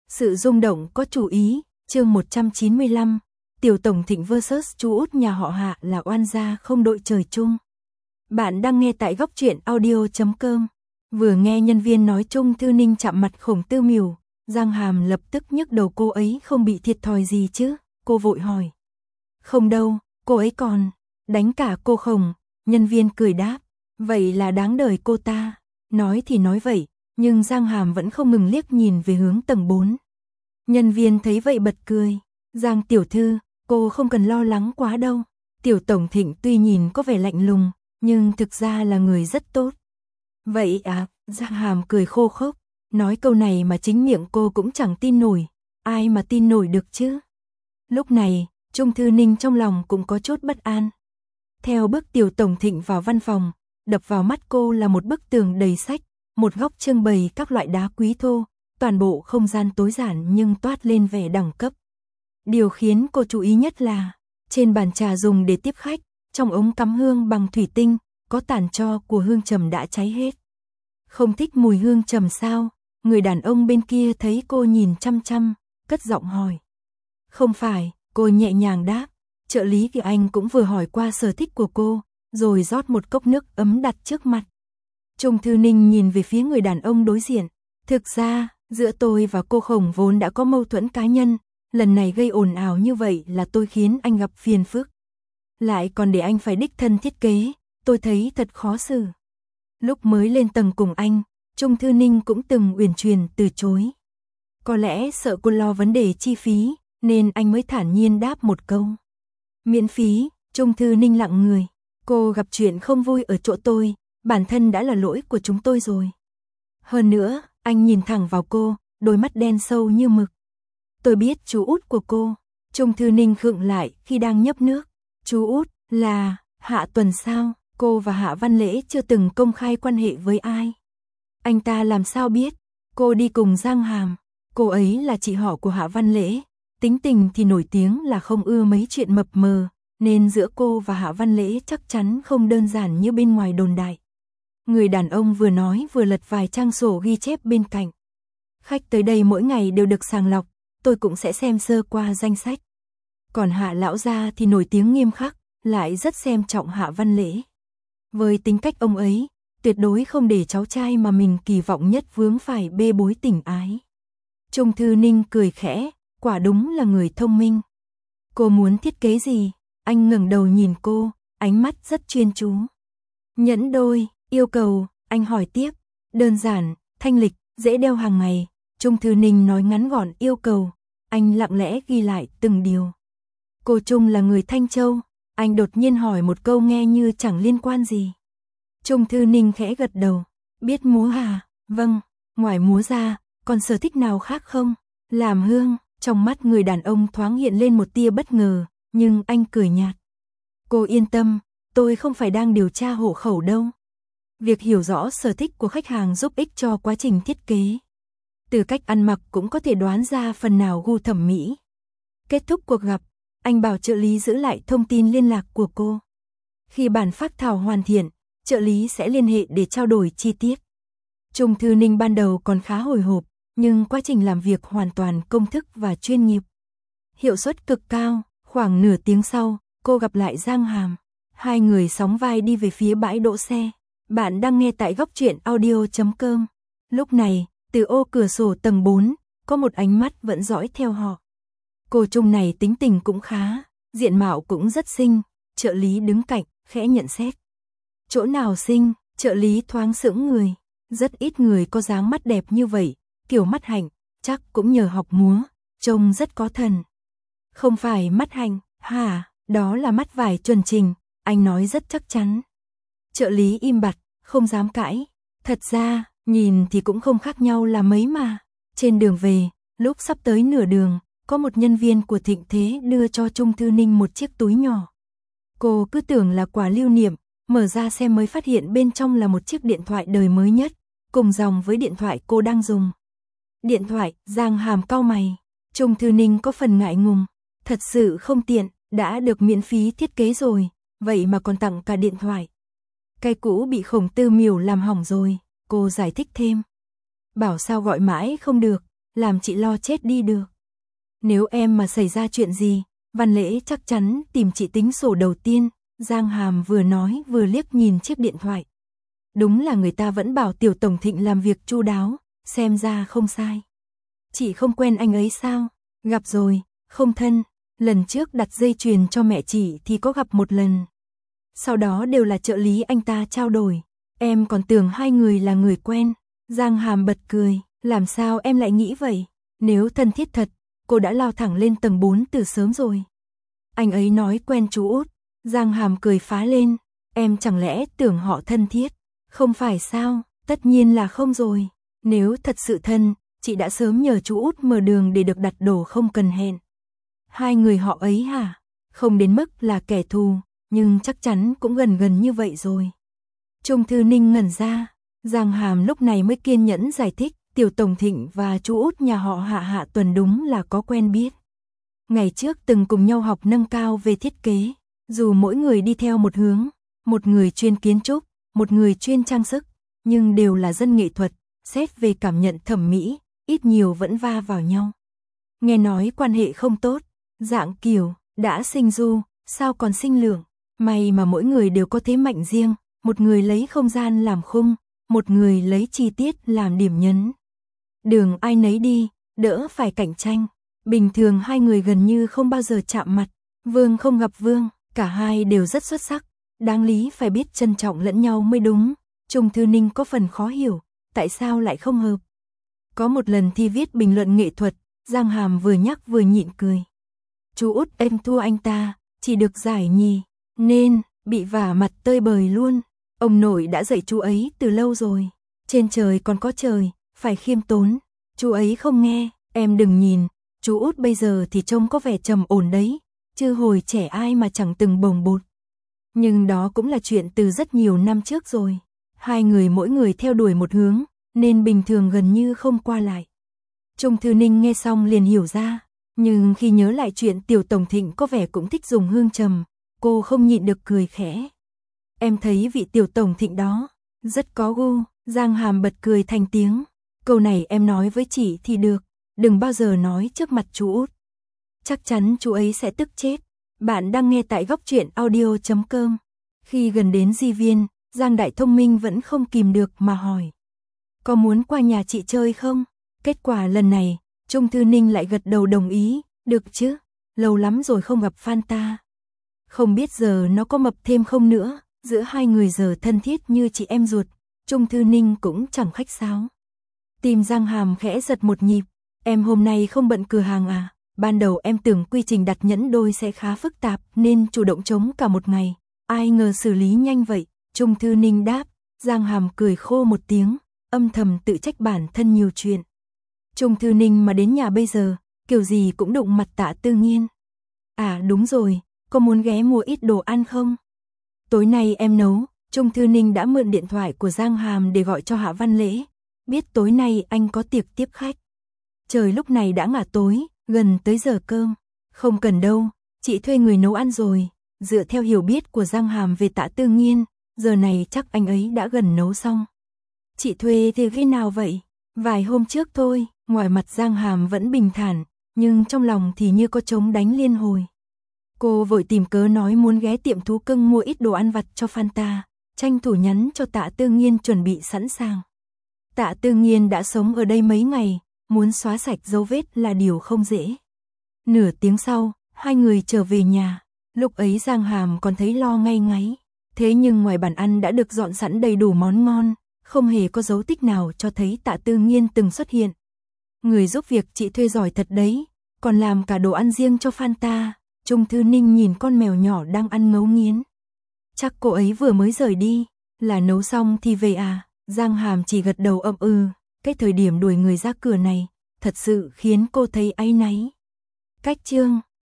Sự rung động có chủ ý, chương 195, Tiểu Tổng Thịnh vs chú út nhà họ Hạ là oan gia không đội trời chung. Bạn đang nghe tại góc truyện audio.com. Vừa nghe nhân viên nói Trung Thư Ninh chạm mặt Khổng Tư Miểu, Giang Hàm lập tức nhức đầu cô ấy không bị thiệt thòi gì chứ, cô vội hỏi. Không đâu, cô ấy còn đánh cả cô Khổng, nhân viên cười đáp, vậy là đáng đời cô ta. Nói thì nói vậy, nhưng Giang Hàm vẫn không ngừng liếc nhìn về hướng tầng 4. Nhân viên thấy vậy bật cười, Giang tiểu thư, cô không cần lo lắng quá đâu. Tiểu Tổng Thịnh tuy nhìn có vẻ lạnh lùng, nhưng thực ra là người rất tốt. Vậy à, Giang Hàm cười khô khốc, nói câu này mà chính miệng cô cũng chẳng tin nổi, ai mà tin nổi được chứ. Lúc này, Trung Thư Ninh trong lòng cũng có chút bất an. Theo bước Tiểu Tổng Thịnh vào văn phòng, đập vào mắt cô là một bức tường đầy sách, một góc trưng bày các loại đá quý thô, toàn bộ không gian tối giản nhưng toát lên vẻ đẳng cấp. Điều khiến cô chú ý nhất là, trên bàn trà dùng để tiếp khách, trong ống cắm hương bằng thủy tinh, có tàn tro của hương trầm đã cháy hết. Không thích mùi hương trầm sao? Người đàn ông bên kia thấy cô nhìn chăm chăm, cất giọng hỏi. Không phải, cô nhẹ nhàng đáp. Trợ lý Kiều Anh cũng vừa hỏi qua sở thích của cô, rồi rót một cốc nước ấm đặt trước mặt. Trung Thư Ninh nhìn về phía người đàn ông đối diện. Thực ra, giữa tôi và cô Khổng vốn đã có mâu thuẫn cá nhân, lần này gây ồn ào như vậy là tôi khiến anh gặp phiền phức. Lại còn để anh phải đích thân thiết kế, tôi thấy thật khó xử. Lúc mới lên tầng cùng anh, Trung Thư Ninh cũng từng uyển chuyển từ chối. Có lẽ sợ cô lo vấn đề chi phí, nên anh mới thản nhiên đáp một câu. Miễn phí. Trung Thư Ninh lặng người. Cô gặp chuyện không vui ở chỗ tôi, bản thân đã là lỗi của chúng tôi rồi. Hơn nữa, anh nhìn thẳng vào cô, đôi mắt đen sâu như mực. Tôi biết chú út của cô. Trung Thư Ninh khựng lại khi đang nhấp nước. Chú út là Hạ Tuần sao? Cô và Hạ Văn Lễ chưa từng công khai quan hệ với ai. Anh ta làm sao biết? Cô đi cùng Giang Hàm. Cô ấy là chị họ của Hạ Văn Lễ. Tính tình thì nổi tiếng là không ưa mấy chuyện mập mờ, nên giữa cô và Hạ Văn Lễ chắc chắn không đơn giản như bên ngoài đồn đại. Người đàn ông vừa nói vừa lật vài trang sổ ghi chép bên cạnh. Khách tới đây mỗi ngày đều được sàng lọc, tôi cũng sẽ xem sơ qua danh sách. Còn Hạ lão gia thì nổi tiếng nghiêm khắc, lại rất xem trọng Hạ Văn Lễ. Với tính cách ông ấy, tuyệt đối không để cháu trai mà mình kỳ vọng nhất vướng phải bê bối tình ái. Trung Thư Ninh cười khẽ, quả đúng là người thông minh. Cô muốn thiết kế gì? Anh ngẩng đầu nhìn cô, ánh mắt rất chuyên chú. Nhẫn đôi, yêu cầu, anh hỏi tiếp. Đơn giản, thanh lịch, dễ đeo hàng ngày. Trung Thư Ninh nói ngắn gọn yêu cầu, anh lặng lẽ ghi lại từng điều. Cô Trung là người Thanh Châu, anh đột nhiên hỏi một câu nghe như chẳng liên quan gì. Trung Thư Ninh khẽ gật đầu, biết múa à? Vâng, ngoài múa ra, còn sở thích nào khác không? Làm hương. Trong mắt người đàn ông thoáng hiện lên một tia bất ngờ, nhưng anh cười nhạt. Cô yên tâm, tôi không phải đang điều tra hộ khẩu đâu. Việc hiểu rõ sở thích của khách hàng giúp ích cho quá trình thiết kế. Từ cách ăn mặc cũng có thể đoán ra phần nào gu thẩm mỹ. Kết thúc cuộc gặp, anh bảo trợ lý giữ lại thông tin liên lạc của cô. Khi bản phác thảo hoàn thiện, trợ lý sẽ liên hệ để trao đổi chi tiết. Trung Thư Ninh ban đầu còn khá hồi hộp, nhưng quá trình làm việc hoàn toàn công thức và chuyên nghiệp. Hiệu suất cực cao, khoảng nửa tiếng sau, cô gặp lại Giang Hàm. Hai người sóng vai đi về phía bãi đỗ xe. Bạn đang nghe tại góc truyện audio.com. Lúc này, từ ô cửa sổ tầng 4, có một ánh mắt vẫn dõi theo họ. Cô Trung này tính tình cũng khá, diện mạo cũng rất xinh. Trợ lý đứng cạnh, khẽ nhận xét. Chỗ nào xinh? Trợ lý thoáng sững người. Rất ít người có dáng mắt đẹp như vậy. Kiểu mắt hạnh, chắc cũng nhờ học múa, trông rất có thần. Không phải mắt hạnh, hả, đó là mắt vải chuẩn trình, anh nói rất chắc chắn. Trợ lý im bặt, không dám cãi. Thật ra, nhìn thì cũng không khác nhau là mấy mà. Trên đường về, lúc sắp tới nửa đường, có một nhân viên của Thịnh Thế đưa cho Trung Thư Ninh một chiếc túi nhỏ. Cô cứ tưởng là quà lưu niệm, mở ra xem mới phát hiện bên trong là một chiếc điện thoại đời mới nhất, cùng dòng với điện thoại cô đang dùng. Điện thoại, Giang Hàm cau mày. Trung Thư Ninh có phần ngại ngùng. Thật sự không tiện, đã được miễn phí thiết kế rồi, vậy mà còn tặng cả điện thoại. Cái cũ bị Khổng Tư Miểu làm hỏng rồi, cô giải thích thêm. Bảo sao gọi mãi không được, làm chị lo chết đi được. Nếu em mà xảy ra chuyện gì, Văn Lễ chắc chắn tìm chị tính sổ đầu tiên. Giang Hàm vừa nói vừa liếc nhìn chiếc điện thoại. Đúng là người ta vẫn bảo Tiểu Tổng Thịnh làm việc chu đáo, xem ra không sai. Chị không quen anh ấy sao? Gặp rồi, không thân, lần trước đặt dây chuyền cho mẹ chị thì có gặp một lần. Sau đó đều là trợ lý anh ta trao đổi, em còn tưởng hai người là người quen. Giang Hàm bật cười, làm sao em lại nghĩ vậy? Nếu thân thiết thật, cô đã lao thẳng lên tầng 4 từ sớm rồi. Anh ấy nói quen chú Út. Giang Hàm cười phá lên, em chẳng lẽ tưởng họ thân thiết? Không phải sao, tất nhiên là không rồi. Nếu thật sự thân, chị đã sớm nhờ chú Út mở đường để được đặt đồ không cần hẹn. Hai người họ ấy hả? Không đến mức là kẻ thù, nhưng chắc chắn cũng gần như vậy rồi. Trung Thư Ninh ngẩn ra, Giang Hàm lúc này mới kiên nhẫn giải thích, Tiểu Tổng Thịnh và chú Út nhà họ Hạ Tuần đúng là có quen biết. Ngày trước từng cùng nhau học nâng cao về thiết kế, dù mỗi người đi theo một hướng, một người chuyên kiến trúc, một người chuyên trang sức, nhưng đều là dân nghệ thuật, xét về cảm nhận thẩm mỹ, ít nhiều vẫn va vào nhau. Nghe nói quan hệ không tốt, dạng kiểu, đã sinh du, sao còn sinh lượng, may mà mỗi người đều có thế mạnh riêng, một người lấy không gian làm khung, một người lấy chi tiết làm điểm nhấn. Đường ai nấy đi, đỡ phải cạnh tranh. Bình thường hai người gần như không bao giờ chạm mặt, Vương không gặp Vương, cả hai đều rất xuất sắc, đáng lý phải biết trân trọng lẫn nhau mới đúng. Trung Thư Ninh có phần khó hiểu, tại sao lại không hợp. Có một lần thi viết bình luận nghệ thuật, Giang Hàm vừa nhắc vừa nhịn cười. Chú Út em thua anh ta, chỉ được giải nhì, nên bị vả mặt tơi bời luôn. Ông nội đã dạy chú ấy từ lâu rồi, trên trời còn có trời, phải khiêm tốn. Chú ấy không nghe, em đừng nhìn, chú Út bây giờ thì trông có vẻ trầm ổn đấy, chứ hồi trẻ ai mà chẳng từng bồng bột. Nhưng đó cũng là chuyện từ rất nhiều năm trước rồi. Hai người mỗi người theo đuổi một hướng, nên bình thường gần như không qua lại. Trung Thư Ninh nghe xong liền hiểu ra, nhưng khi nhớ lại chuyện Tiểu Tổng Thịnh có vẻ cũng thích dùng hương trầm, cô không nhịn được cười khẽ. Em thấy vị Tiểu Tổng Thịnh đó rất có gu. Giang Hàm bật cười thành tiếng. Câu này em nói với chị thì được, đừng bao giờ nói trước mặt chú Út. Chắc chắn chú ấy sẽ tức chết. Bạn đang nghe tại góc truyện audio.com. Khi gần đến Di Viên, Giang Đại Thông Minh vẫn không kìm được mà hỏi. Có muốn qua nhà chị chơi không? Kết quả lần này, Trung Thư Ninh lại gật đầu đồng ý. Được chứ, lâu lắm rồi không gặp Fanta. Không biết giờ nó có mập thêm không nữa. Giữa hai người giờ thân thiết như chị em ruột, Trung Thư Ninh cũng chẳng khách sáo. Tim Giang Hàm khẽ giật một nhịp. Em hôm nay không bận cửa hàng à? Ban đầu em tưởng quy trình đặt nhẫn đôi sẽ khá phức tạp nên chủ động trống cả một ngày. Ai ngờ xử lý nhanh vậy. Trung Thư Ninh đáp. Giang Hàm cười khô một tiếng, âm thầm tự trách bản thân nhiều chuyện. Trung Thư Ninh mà đến nhà bây giờ, kiểu gì cũng đụng mặt Tạ Tư Nghiên. À đúng rồi, có muốn ghé mua ít đồ ăn không? Tối nay em nấu. Trung Thư Ninh đã mượn điện thoại của Giang Hàm để gọi cho Hạ Văn Lễ. Biết tối nay anh có tiệc tiếp khách. Trời lúc này đã ngả tối, gần tới giờ cơm. Không cần đâu, chị thuê người nấu ăn rồi. Dựa theo hiểu biết của Giang Hàm về Tạ Tư Nghiên, giờ này chắc anh ấy đã gần nấu xong. Chị thuê thì khi nào vậy? Vài hôm trước thôi. Ngoài mặt Giang Hàm vẫn bình thản, nhưng trong lòng thì như có trống đánh liên hồi. Cô vội tìm cớ nói muốn ghé tiệm thú cưng mua ít đồ ăn vặt cho Fanta, tranh thủ nhắn cho Tạ Tư Nghiên chuẩn bị sẵn sàng. Tạ Tư Nghiên đã sống ở đây mấy ngày, muốn xóa sạch dấu vết là điều không dễ. Nửa tiếng sau, hai người trở về nhà, lúc ấy Giang Hàm còn thấy lo ngây ngáy. Thế nhưng ngoài bàn ăn đã được dọn sẵn đầy đủ món ngon, không hề có dấu tích nào cho thấy Tạ Tư Nghiên từng xuất hiện. Người giúp việc chị thuê giỏi thật đấy, còn làm cả đồ ăn riêng cho Fanta. Trung Thư Ninh nhìn con mèo nhỏ đang ăn ngấu nghiến. Chắc cô ấy vừa mới rời đi, là nấu xong thì về à? Giang Hàm chỉ gật đầu ậm ừ, cái thời điểm đuổi người ra cửa này, thật sự khiến cô thấy áy náy. Cách chương